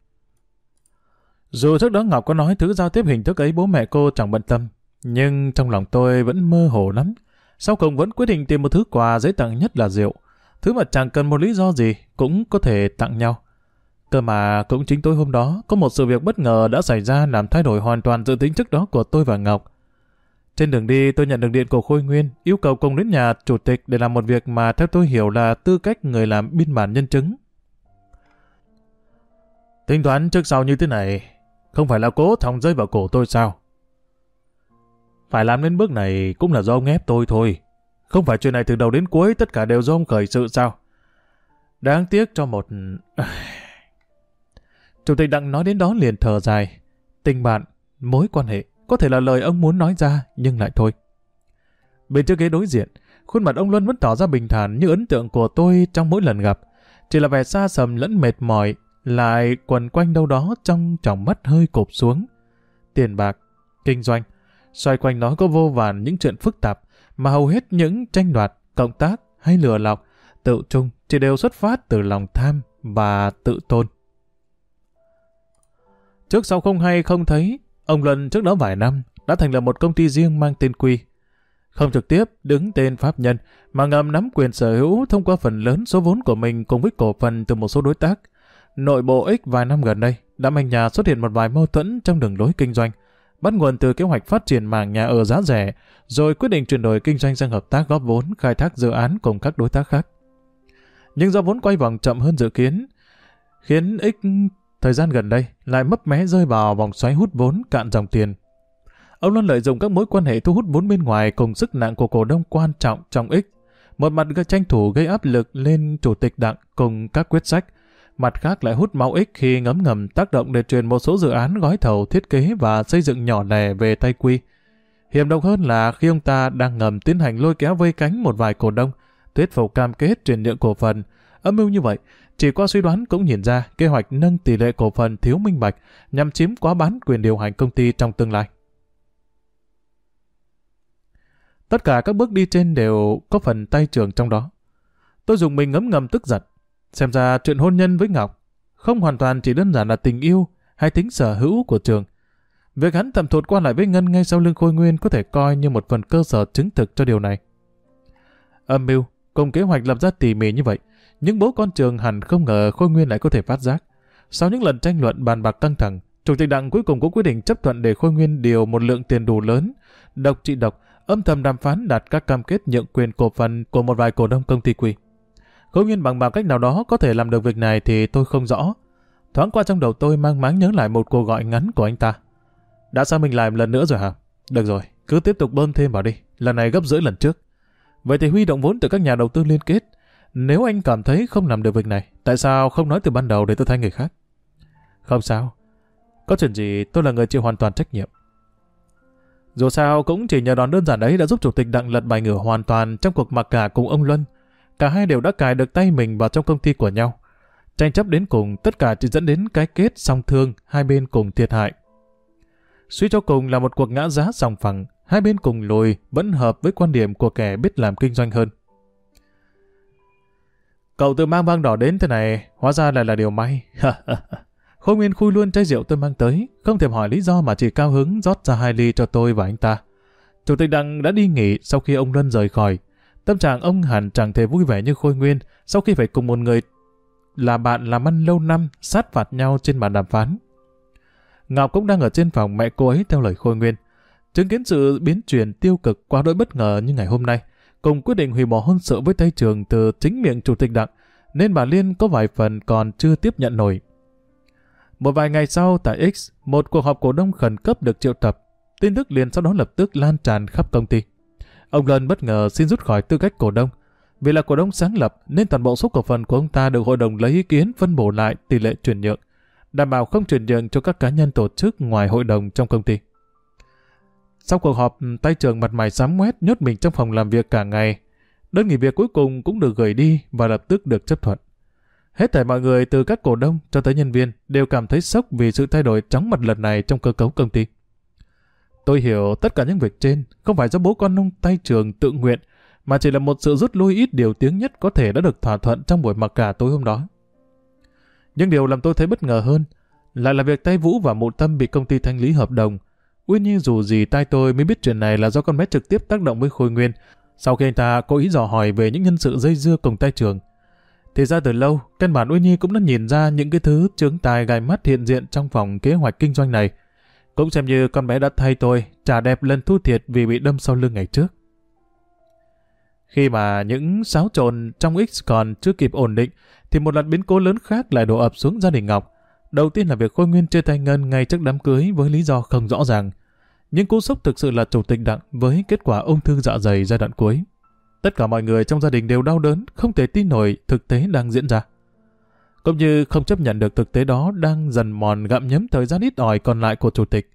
Dù trước đó Ngọc có nói thứ giao tiếp hình thức ấy bố mẹ cô chẳng bận tâm, nhưng trong lòng tôi vẫn mơ hồ lắm. Sau cùng vẫn quyết định tìm một thứ quà dễ tặng nhất là rượu. Thứ mà chẳng cần một lý do gì cũng có thể tặng nhau. Cơ mà cũng chính tối hôm đó có một sự việc bất ngờ đã xảy ra làm thay đổi hoàn toàn dự tính trước đó của tôi và Ngọc. Trên đường đi tôi nhận được điện của Khôi Nguyên yêu cầu cùng đến nhà chủ tịch để làm một việc mà theo tôi hiểu là tư cách người làm biên bản nhân chứng. Tính toán trước sau như thế này, không phải là cố thòng dây vào cổ tôi sao? Phải làm đến bước này cũng là do ông ép tôi thôi. Không phải chuyện này từ đầu đến cuối tất cả đều do ông khởi sự sao? Đáng tiếc cho một... Chủ tịch Đặng nói đến đó liền thở dài. Tình bạn, mối quan hệ, có thể là lời ông muốn nói ra, nhưng lại thôi. Bên trước ghế đối diện, khuôn mặt ông Luân vẫn tỏ ra bình thản như ấn tượng của tôi trong mỗi lần gặp. Chỉ là vẻ xa sầm lẫn mệt mỏi, lại quần quanh đâu đó trong tròng mắt hơi cụp xuống. Tiền bạc, kinh doanh, xoay quanh nó có vô vàn những chuyện phức tạp, mà hầu hết những tranh đoạt, cộng tác hay lừa lọc, tự trung chỉ đều xuất phát từ lòng tham và tự tôn. Trước sau không hay không thấy, ông Luân trước đó vài năm đã thành lập một công ty riêng mang tên Quy. Không trực tiếp đứng tên pháp nhân, mà ngầm nắm quyền sở hữu thông qua phần lớn số vốn của mình cùng với cổ phần từ một số đối tác. Nội bộ X vài năm gần đây đã manh nhà xuất hiện một vài mâu thuẫn trong đường lối kinh doanh, bắt nguồn từ kế hoạch phát triển mảng nhà ở giá rẻ, rồi quyết định chuyển đổi kinh doanh sang hợp tác góp vốn khai thác dự án cùng các đối tác khác. Nhưng do vốn quay vòng chậm hơn dự kiến, khiến X thời gian gần đây lại mấp mé rơi vào vòng xoáy hút vốn cạn dòng tiền. Ông luôn lợi dụng các mối quan hệ thu hút vốn bên ngoài cùng sức nặng của cổ đông quan trọng trong X, Một mặt tranh thủ gây áp lực lên chủ tịch Đặng cùng các quyết sách, mặt khác lại hút máu ích khi ngấm ngầm tác động để truyền một số dự án gói thầu thiết kế và xây dựng nhỏ lẻ về tay Quy. Hiểm độc hơn là khi ông ta đang ngầm tiến hành lôi kéo vây cánh một vài cổ đông, thuyết phục cam kết chuyển nhượng cổ phần. Âm mưu như vậy, chỉ qua suy đoán cũng nhìn ra kế hoạch nâng tỷ lệ cổ phần thiếu minh bạch nhằm chiếm quá bán quyền điều hành công ty trong tương lai. Tất cả các bước đi trên đều có phần tay Trường trong đó. Tôi dùng mình ngấm ngầm tức giận. Xem ra chuyện hôn nhân với Ngọc không hoàn toàn chỉ đơn giản là tình yêu hay tính sở hữu của Trường. Việc hắn thầm thụt qua lại với Ngân ngay sau lưng Khôi Nguyên có thể coi như một phần cơ sở chứng thực cho điều này. Âm mưu cùng kế hoạch lập ra tỉ mỉ như vậy, nhưng bố con Trường hẳn không ngờ Khôi Nguyên lại có thể phát giác. Sau những lần tranh luận bàn bạc căng thẳng, Chủ tịch Đặng cuối cùng cũng quyết định chấp thuận để Khôi Nguyên điều một lượng tiền đủ lớn, độc trị độc, âm thầm đàm phán đạt các cam kết nhượng quyền cổ phần của một vài cổ đông công ty Quy. Khôi Nguyên bằng cách nào đó có thể làm được việc này thì tôi không rõ. Thoáng qua trong đầu tôi mang máng nhớ lại một cuộc gọi ngắn của anh ta. Đã sao mình làm lần nữa rồi hả? Được rồi, cứ tiếp tục bơm thêm vào đi, lần này gấp rưỡi lần trước. Vậy thì huy động vốn từ các nhà đầu tư liên kết. Nếu anh cảm thấy không làm được việc này, tại sao không nói từ ban đầu để tôi thay người khác? Không sao, có chuyện gì tôi là người chịu hoàn toàn trách nhiệm. Dù sao cũng chỉ nhờ đòn đơn giản ấy đã giúp Chủ tịch Đặng lật bài ngửa hoàn toàn trong cuộc mặc cả cùng ông Luân. Cả hai đều đã cài được tay mình vào trong công ty của nhau. Tranh chấp đến cùng, tất cả chỉ dẫn đến cái kết song thương, hai bên cùng thiệt hại. Suy cho cùng là một cuộc ngã giá sòng phẳng, hai bên cùng lùi vẫn hợp với quan điểm của kẻ biết làm kinh doanh hơn. Cậu tự mang băng đỏ đến thế này, hóa ra lại là điều may. Khôi Nguyên khui luôn chai rượu tôi mang tới, không thèm hỏi lý do mà chỉ cao hứng rót ra 2 ly cho tôi và anh ta. Chủ tịch Đặng đã đi nghỉ sau khi ông Luân rời khỏi. Tâm trạng ông hẳn chẳng thể vui vẻ như Khôi Nguyên sau khi phải cùng một người là bạn làm ăn lâu năm sát phạt nhau trên bàn đàm phán. Ngọc cũng đang ở trên phòng mẹ cô ấy theo lời Khôi Nguyên. Chứng kiến sự biến chuyển tiêu cực quá đỗi bất ngờ như ngày hôm nay, cùng quyết định hủy bỏ hôn sự với Tây Trường từ chính miệng Chủ tịch Đặng, nên bà Liên có vài phần còn chưa tiếp nhận nổi. Một vài ngày sau tại X, một cuộc họp cổ đông khẩn cấp được triệu tập. Tin tức liền sau đó lập tức lan tràn khắp công ty. Ông Lân bất ngờ xin rút khỏi tư cách cổ đông. Vì là cổ đông sáng lập nên toàn bộ số cổ phần của ông ta được hội đồng lấy ý kiến phân bổ lại tỷ lệ chuyển nhượng, đảm bảo không chuyển nhượng cho các cá nhân tổ chức ngoài hội đồng trong công ty. Sau cuộc họp, Tay Trường mặt mày xám ngoét nhốt mình trong phòng làm việc cả ngày. Đơn nghỉ việc cuối cùng cũng được gửi đi và lập tức được chấp thuận. Hết thảy mọi người từ các cổ đông cho tới nhân viên đều cảm thấy sốc vì sự thay đổi chóng mặt lần này trong cơ cấu công ty. Tôi hiểu tất cả những việc trên không phải do bố con ông Tay Trường tự nguyện, mà chỉ là một sự rút lui ít điều tiếng nhất có thể đã được thỏa thuận trong buổi mặc cả tối hôm đó. Nhưng điều làm tôi thấy bất ngờ hơn lại là việc Tay Vũ và Mụ Tâm bị công ty thanh lý hợp đồng. Nguyên nhiên dù gì tai tôi mới biết chuyện này là do con bé trực tiếp tác động với Khôi Nguyên sau khi anh ta cố ý dò hỏi về những nhân sự dây dưa cùng Tay Trường. Thì ra từ lâu, căn bản Uy Nhi cũng đã nhìn ra những cái thứ chướng tai gai mắt hiện diện trong phòng kế hoạch kinh doanh này. Cũng xem như con bé đã thay tôi trả đẹp lần thua thiệt vì bị đâm sau lưng ngày trước. Khi mà những xáo trộn trong X còn chưa kịp ổn định, thì một loạt biến cố lớn khác lại đổ ập xuống gia đình Ngọc. Đầu tiên là việc Khôi Nguyên chia tay Ngân ngay trước đám cưới với lý do không rõ ràng. Nhưng cú sốc thực sự là Chủ tịch Đặng với kết quả ung thư dạ dày giai đoạn cuối. Tất cả mọi người trong gia đình đều đau đớn, không thể tin nổi thực tế đang diễn ra. Cũng như không chấp nhận được thực tế đó đang dần mòn gặm nhấm thời gian ít ỏi còn lại của Chủ tịch.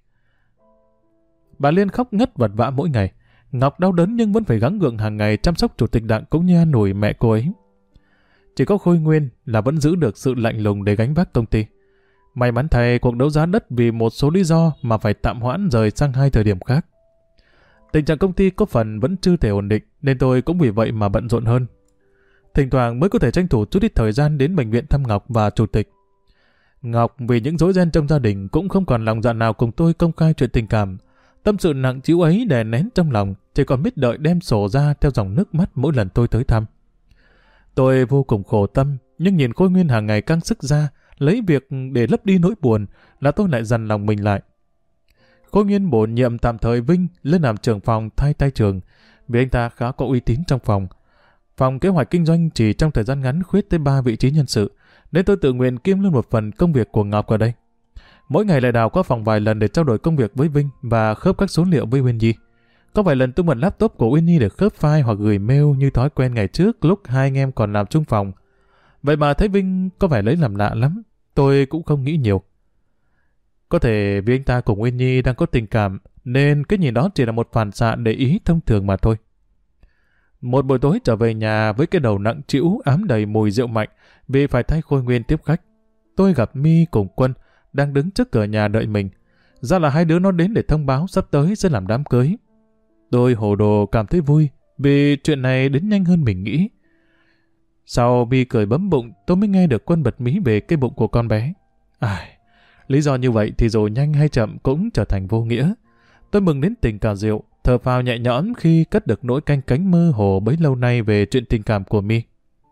Bà Liên khóc ngất vật vã mỗi ngày. Ngọc đau đớn nhưng vẫn phải gắng gượng hàng ngày chăm sóc Chủ tịch Đặng cũng như an ủi mẹ cô ấy. Chỉ có Khôi Nguyên là vẫn giữ được sự lạnh lùng để gánh vác công ty. May mắn thay cuộc đấu giá đất vì một số lý do mà phải tạm hoãn rời sang 2 thời điểm khác. Tình trạng công ty có phần vẫn chưa thể ổn định nên tôi cũng vì vậy mà bận rộn hơn. Thỉnh thoảng mới có thể tranh thủ chút ít thời gian đến bệnh viện thăm Ngọc và Chủ tịch. Ngọc vì những rối ren trong gia đình cũng không còn lòng dạ nào cùng tôi công khai chuyện tình cảm. Tâm sự nặng trĩu ấy đè nén trong lòng, chỉ còn biết đợi đem sổ ra theo dòng nước mắt mỗi lần tôi tới thăm. Tôi vô cùng khổ tâm, nhưng nhìn Khôi Nguyên hàng ngày căng sức ra, lấy việc để lấp đi nỗi buồn là tôi lại dằn lòng mình lại. Khôi Nguyên bổ nhiệm tạm thời Vinh lên làm trưởng phòng thay Tay Trường, vì anh ta khá có uy tín trong phòng. Phòng kế hoạch kinh doanh chỉ trong thời gian ngắn khuyết tới 3 vị trí nhân sự, nên tôi tự nguyện kiêm luôn một phần công việc của Ngọc ở đây. Mỗi ngày lại đào qua phòng vài lần để trao đổi công việc với Vinh và khớp các số liệu với Nguyên Nhi. Có vài lần tôi mượn laptop của Winnie để khớp file hoặc gửi mail như thói quen ngày trước lúc hai anh em còn làm chung phòng. Vậy mà thấy Vinh có vẻ lấy làm lạ lắm. Tôi cũng không nghĩ nhiều. Có thể vì anh ta cùng Winnie đang có tình cảm nên cái nhìn đó chỉ là một phản xạ để ý thông thường mà thôi. Một buổi tối trở về nhà với cái đầu nặng trĩu ám đầy mùi rượu mạnh vì phải thay Khôi Nguyên tiếp khách. Tôi gặp My cùng Quân đang đứng trước cửa nhà đợi mình. Ra là hai đứa nó đến để thông báo sắp tới sẽ làm đám cưới. Tôi hồ đồ cảm thấy vui vì chuyện này đến nhanh hơn mình nghĩ. Sau My cười bấm bụng, tôi mới nghe được Quân bật mí về cái bụng của con bé. Lý do như vậy thì dù nhanh hay chậm cũng trở thành vô nghĩa. Tôi mừng đến tỉnh cả rượu, thở phào nhẹ nhõm khi cất được nỗi canh cánh mơ hồ bấy lâu nay về chuyện tình cảm của My.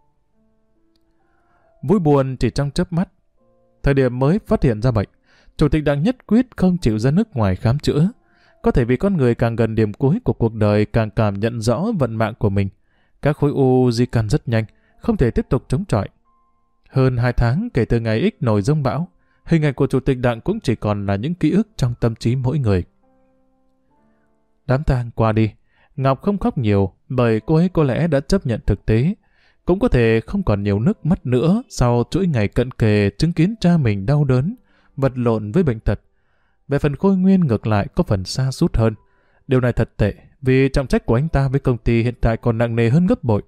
Vui buồn chỉ trong chớp mắt. Thời điểm mới phát hiện ra bệnh, Chủ tịch Đảng nhất quyết không chịu ra nước ngoài khám chữa. Có thể vì con người càng gần điểm cuối của cuộc đời càng cảm nhận rõ vận mạng của mình. Các khối u di căn rất nhanh, không thể tiếp tục chống chọi. Hơn 2 tháng kể từ ngày X nổi giông bão, hình ảnh của Chủ tịch Đảng cũng chỉ còn là những ký ức trong tâm trí mỗi người. Đám tang qua đi, Ngọc không khóc nhiều bởi cô ấy có lẽ đã chấp nhận thực tế. Cũng có thể không còn nhiều nước mắt nữa sau chuỗi ngày cận kề chứng kiến cha mình đau đớn, vật lộn với bệnh tật. Về phần Khôi Nguyên ngược lại có phần sa sút hơn. Điều này thật tệ vì trọng trách của anh ta với công ty hiện tại còn nặng nề hơn gấp bội.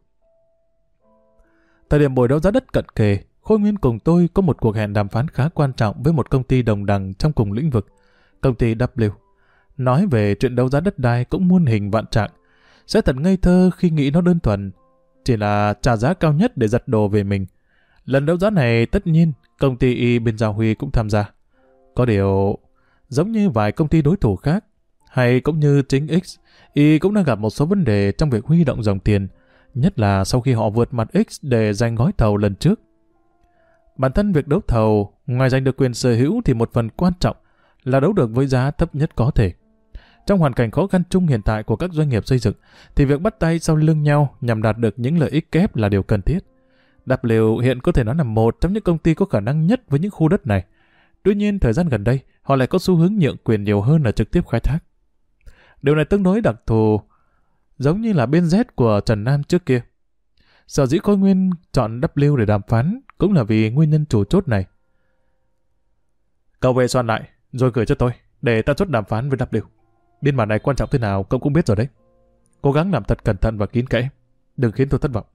Thời điểm buổi đấu giá đất cận kề, Khôi Nguyên cùng tôi có một cuộc hẹn đàm phán khá quan trọng với một công ty đồng đẳng trong cùng lĩnh vực, công ty W. Nói về chuyện đấu giá đất đai cũng muôn hình vạn trạng. Sẽ thật ngây thơ khi nghĩ nó đơn thuần chỉ là trả giá cao nhất để giật đồ về mình. Lần đấu giá này tất nhiên công ty Y bên Giao Huy cũng tham gia. Có điều, giống như vài công ty đối thủ khác, hay cũng như chính X, Y cũng đang gặp một số vấn đề trong việc huy động dòng tiền, nhất là sau khi họ vượt mặt X để giành gói thầu lần trước. Bản thân việc đấu thầu, ngoài giành được quyền sở hữu thì một phần quan trọng là đấu được với giá thấp nhất có thể. Trong hoàn cảnh khó khăn chung hiện tại của các doanh nghiệp xây dựng, thì việc bắt tay sau lưng nhau nhằm đạt được những lợi ích kép là điều cần thiết. W hiện có thể nói là một trong những công ty có khả năng nhất với những khu đất này. Tuy nhiên, thời gian gần đây, họ lại có xu hướng nhượng quyền nhiều hơn là trực tiếp khai thác. Điều này tương đối đặc thù, giống như là bên Z của Trần Nam trước kia. Sở dĩ Khôi Nguyên chọn W để đàm phán cũng là vì nguyên nhân chủ chốt này. Cậu về soạn lại, rồi gửi cho tôi, để ta chốt đàm phán với W. Biên bản này quan trọng thế nào cậu cũng biết rồi đấy. Cố gắng làm thật cẩn thận và kín kẽ, đừng khiến tôi thất vọng.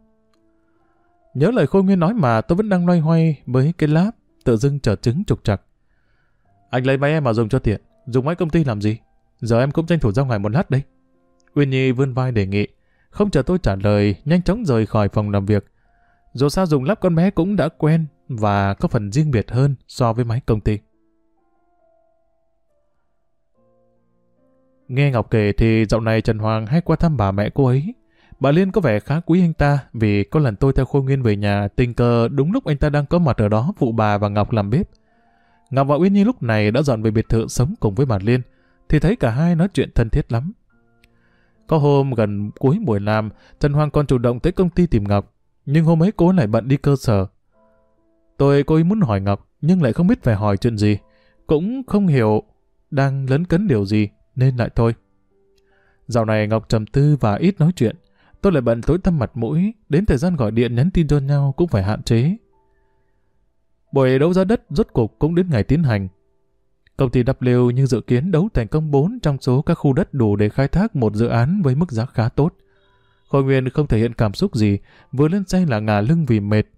Nhớ lời Khôi Nguyên nói mà tôi vẫn đang loay hoay với cái láp, tự dưng trở chứng trục trặc. Anh lấy máy em mà dùng cho tiện, dùng máy công ty làm gì? Giờ em cũng tranh thủ ra ngoài một lát đây. Winnie vươn vai đề nghị, không chờ tôi trả lời, nhanh chóng rời khỏi phòng làm việc. Dù sao dùng lắp con bé cũng đã quen và có phần riêng biệt hơn so với máy công ty. Nghe Ngọc kể thì dạo này Trần Hoàng hay qua thăm bà mẹ cô ấy. Bà Liên có vẻ khá quý anh ta vì có lần tôi theo Khôi Nguyên về nhà tình cờ đúng lúc anh ta đang có mặt ở đó phụ bà và Ngọc làm bếp. Ngọc và Winnie lúc này đã dọn về biệt thự sống cùng với bà Liên thì thấy cả hai nói chuyện thân thiết lắm. Có hôm gần cuối buổi làm, Trần Hoàng còn chủ động tới công ty tìm Ngọc, nhưng hôm ấy cô lại bận đi cơ sở. Tôi cố ý muốn hỏi Ngọc nhưng lại không biết phải hỏi chuyện gì, cũng không hiểu đang lấn cấn điều gì nên lại thôi. Dạo này Ngọc trầm tư và ít nói chuyện, tôi lại bận tối tăm mặt mũi, đến thời gian gọi điện nhắn tin cho nhau cũng phải hạn chế. Buổi đấu giá đất rốt cục cũng đến ngày tiến hành. Công ty W như dự kiến đấu thành công 4 trong số các khu đất đủ để khai thác một dự án với mức giá khá tốt. Khôi Nguyên không thể hiện cảm xúc gì, vừa lên xe là ngả lưng vì mệt.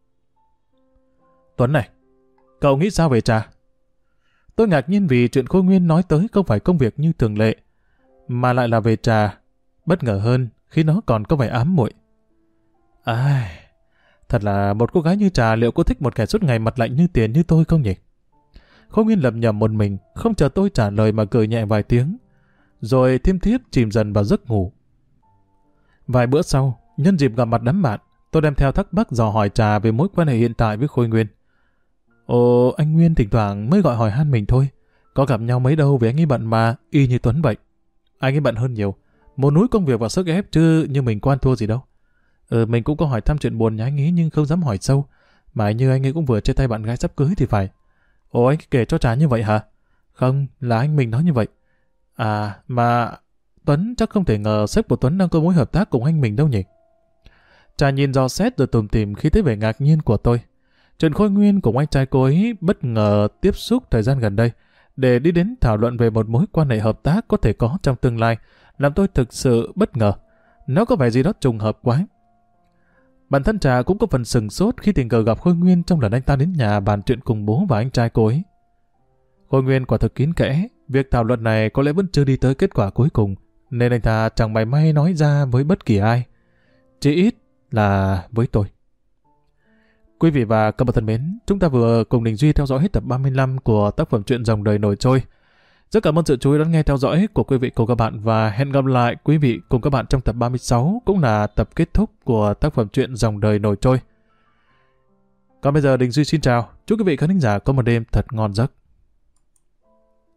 Tuấn này, cậu nghĩ sao về trà? Tôi ngạc nhiên vì chuyện Khôi Nguyên nói tới không phải công việc như thường lệ, mà lại là về trà. Bất ngờ hơn khi nó còn có vẻ ám muội. Thật là một cô gái như trà liệu có thích một kẻ suốt ngày mặt lạnh như tiền như tôi không nhỉ? Khôi Nguyên lẩm nhẩm một mình, không chờ tôi trả lời mà cười nhẹ vài tiếng, rồi thiêm thiếp chìm dần vào giấc ngủ. Vài bữa sau, nhân dịp gặp mặt đám bạn, tôi đem theo thắc mắc dò hỏi trà về mối quan hệ hiện tại với Khôi Nguyên. Ồ, anh Nguyên thỉnh thoảng mới gọi hỏi han mình thôi, có gặp nhau mấy đâu vì anh ấy bận mà, y như Tuấn vậy. Anh ấy bận hơn nhiều, một núi công việc và sức ép chứ như mình quan thua gì đâu. Mình cũng có hỏi thăm chuyện buồn nhà anh ấy nhưng không dám hỏi sâu, mà như anh ấy cũng vừa chia tay bạn gái sắp cưới thì phải. Ồ, anh kể cho trà như vậy hả? Không, là anh mình nói như vậy. À, mà Tuấn chắc không thể ngờ sếp của Tuấn đang có mối hợp tác cùng anh mình đâu nhỉ. Trà nhìn dò xét rồi tủm tỉm khi thấy vẻ ngạc nhiên của tôi. Trần Khôi Nguyên cùng anh trai cô ấy bất ngờ tiếp xúc thời gian gần đây để đi đến thảo luận về một mối quan hệ hợp tác có thể có trong tương lai, làm tôi thực sự bất ngờ. Nó có vẻ gì đó trùng hợp quá. Bản thân Trà cũng có phần sừng sốt khi tình cờ gặp Khôi Nguyên trong lần anh ta đến nhà bàn chuyện cùng bố và anh trai cô ấy. Khôi Nguyên quả thực kín kẽ, việc thảo luận này có lẽ vẫn chưa đi tới kết quả cuối cùng, nên anh ta chẳng mảy may nói ra với bất kỳ ai. Chỉ ít là với tôi. Quý vị và các bạn thân mến, chúng ta vừa cùng Đình Duy theo dõi hết tập 35 của tác phẩm truyện Dòng Đời Nổi Trôi. Rất cảm ơn sự chú ý đón nghe theo dõi của quý vị cùng các bạn và hẹn gặp lại quý vị cùng các bạn trong tập 36, cũng là tập kết thúc của tác phẩm truyện Dòng Đời Nổi Trôi. Còn bây giờ Đình Duy xin chào, chúc quý vị khán thính giả có một đêm thật ngon giấc.